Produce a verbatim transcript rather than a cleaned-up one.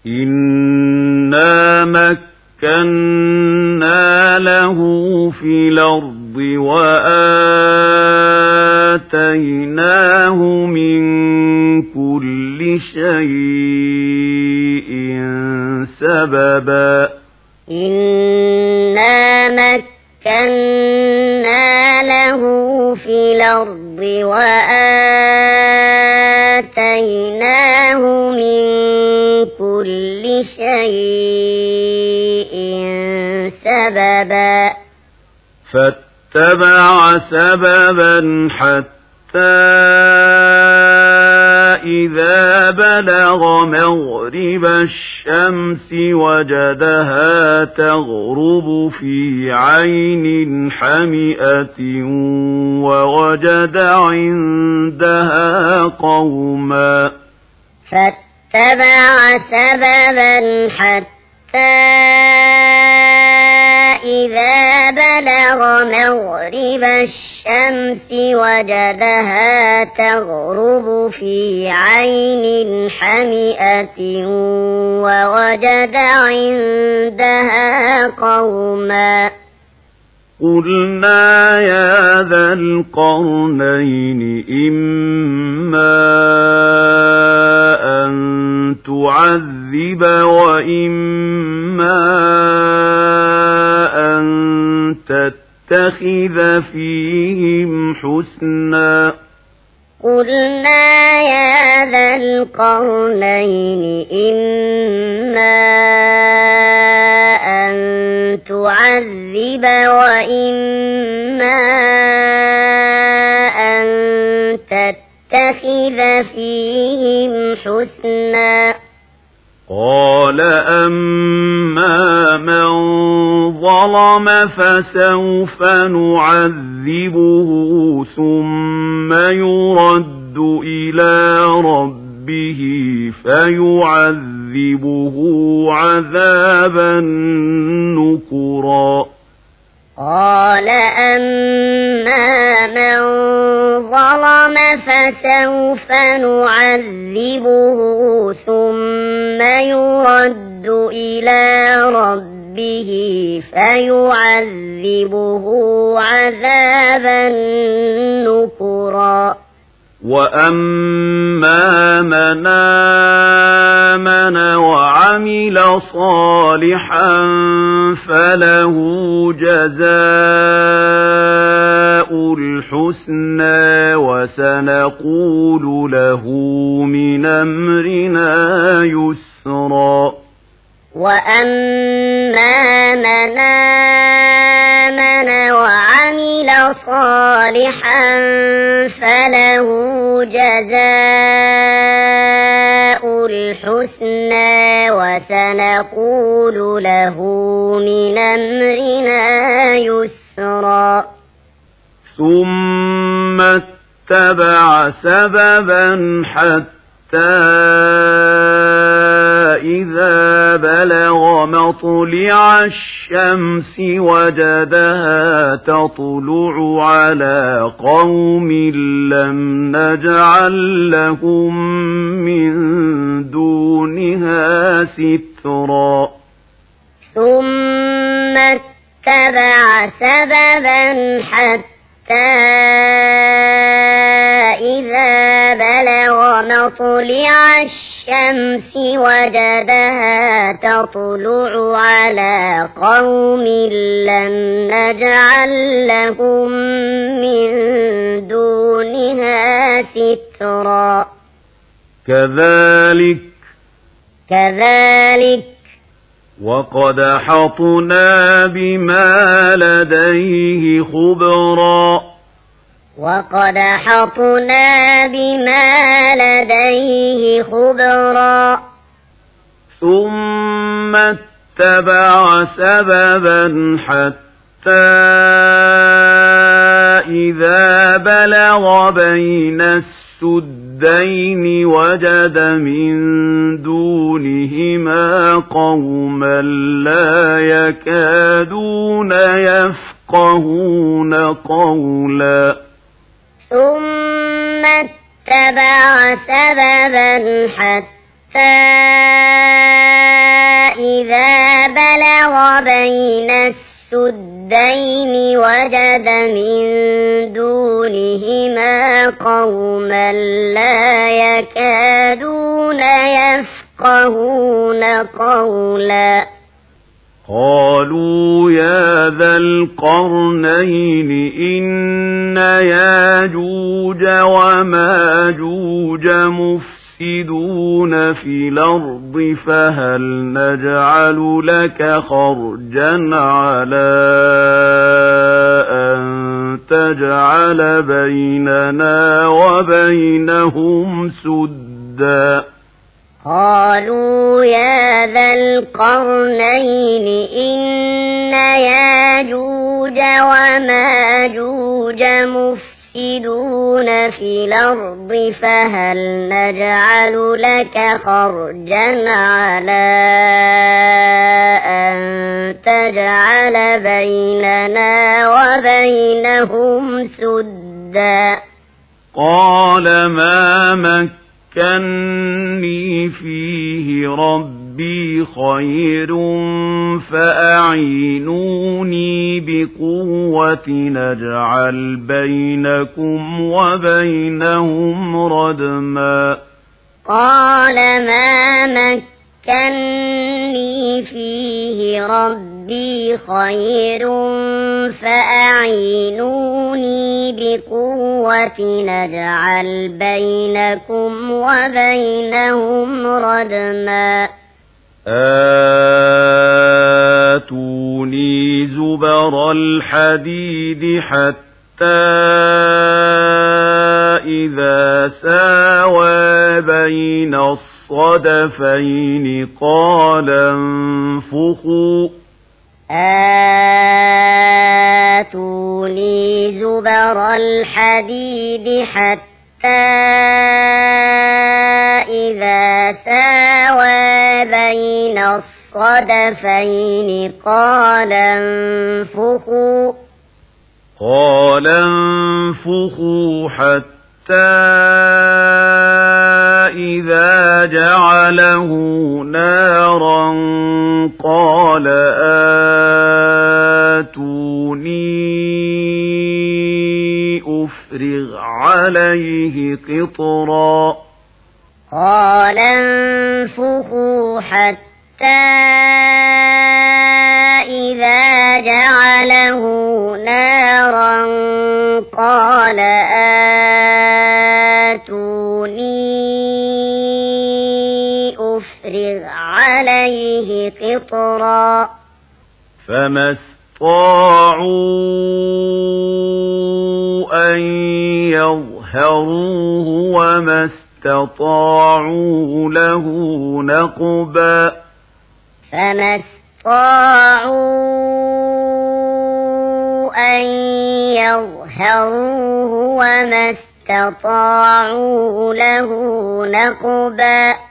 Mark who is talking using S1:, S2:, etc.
S1: إنا مكنا له في الأرض وآتيناه من كل شيء سببا
S2: إنا مكنا له في الأرض وآتيناه من كل شيء سببا
S1: فاتبع سببا حتى إذا بلغ مغرب الشمس وجدها تغرب في عين حمئة ووجد عندها قوما
S2: فاتبع سببا حتى إذا بلغ مغرب الشمس وجدها تغرب في عين حمئة ووجد عندها قوما
S1: قلنا يا ذا القرنين إما أن تعذب وإما أن تتخذ فيهم حسنا
S2: قلنا يا ذا القرنين إما أن تعذب وإما أن تتخذ فيهم حسنا
S1: قال أما من ظلم فسوف نعذبه ثم يرد إلى ربه فيعذبه عذابا نكرا
S2: قال أما من ظلم فسوف نعذبه ثم يرد إلى ربه فيعذبه عذابا نكرا
S1: وأما من آمن وعمل صالحا فله جزاء الحسنى وسنقول له من أمرنا يسرا
S2: وأما من آمن وعمل صالحا فله جزاء الحسنى وسنقول له من أمرنا يسرا
S1: ثم اتبع سببا حتى إذا بلغ مطلع الشمس وجدها تطلع على قوم لم نجعل لهم من دونها سترا
S2: ثم اتبع سببا حتى إذا بلغ مطلع الشمس وجدها تطلع على قوم لم نجعل لهم من دونها سترا
S1: كذلك
S2: كذلك
S1: وقد أحطنا بما لديه خبرا
S2: وقد أحطنا بما لديه خبرا
S1: ثم اتبع سببا حتى إذا بلغ بين السدين وجد من دونهما قوما لا يكادون يفقهون قولا
S2: ثم اتبع سببا حتى بين السدين وجد من دونهما قوما لا يكادون يفقهون قولا
S1: قالوا يا ذا القرنين إن ياجوج وماجوج مفسدون في الأرض فهل نجعل لك خرجا على أن تجعل بيننا وبينهم سدا
S2: قالوا يا ذا القرنين إن ياجوج وماجوج مفسدون في الأرض فهل نجعل لك خرجا على أن تجعل بيننا وبينهم سدا
S1: قال ما مكنني مكني فيه ربي خير فأعينوني بقوة نجعل بينكم وبينهم ردما
S2: قال ما مكني فيه ربي خير فأعينوني بقوة نجعل بينكم وبينهم ردما
S1: آتوني زبر الحديد حتى إذا ساوى بين الصدفين قال انفخوا
S2: آتوني زبر الحديد حتى إذا ساوى بين الصدفين قال انفخوا
S1: قال انفخوا حتى إذا جعله نارا قال آتوني أفرغ عليه قطرا
S2: قال انفخوا حتى إذا جعله نارا قال آتوني أفرغ عليه قطرا
S1: فما استطاعوا أن يظهروه وما استطاعوا له نقبا
S2: فما استطاعوا أن يظهروه وما استطاعوا له نقبا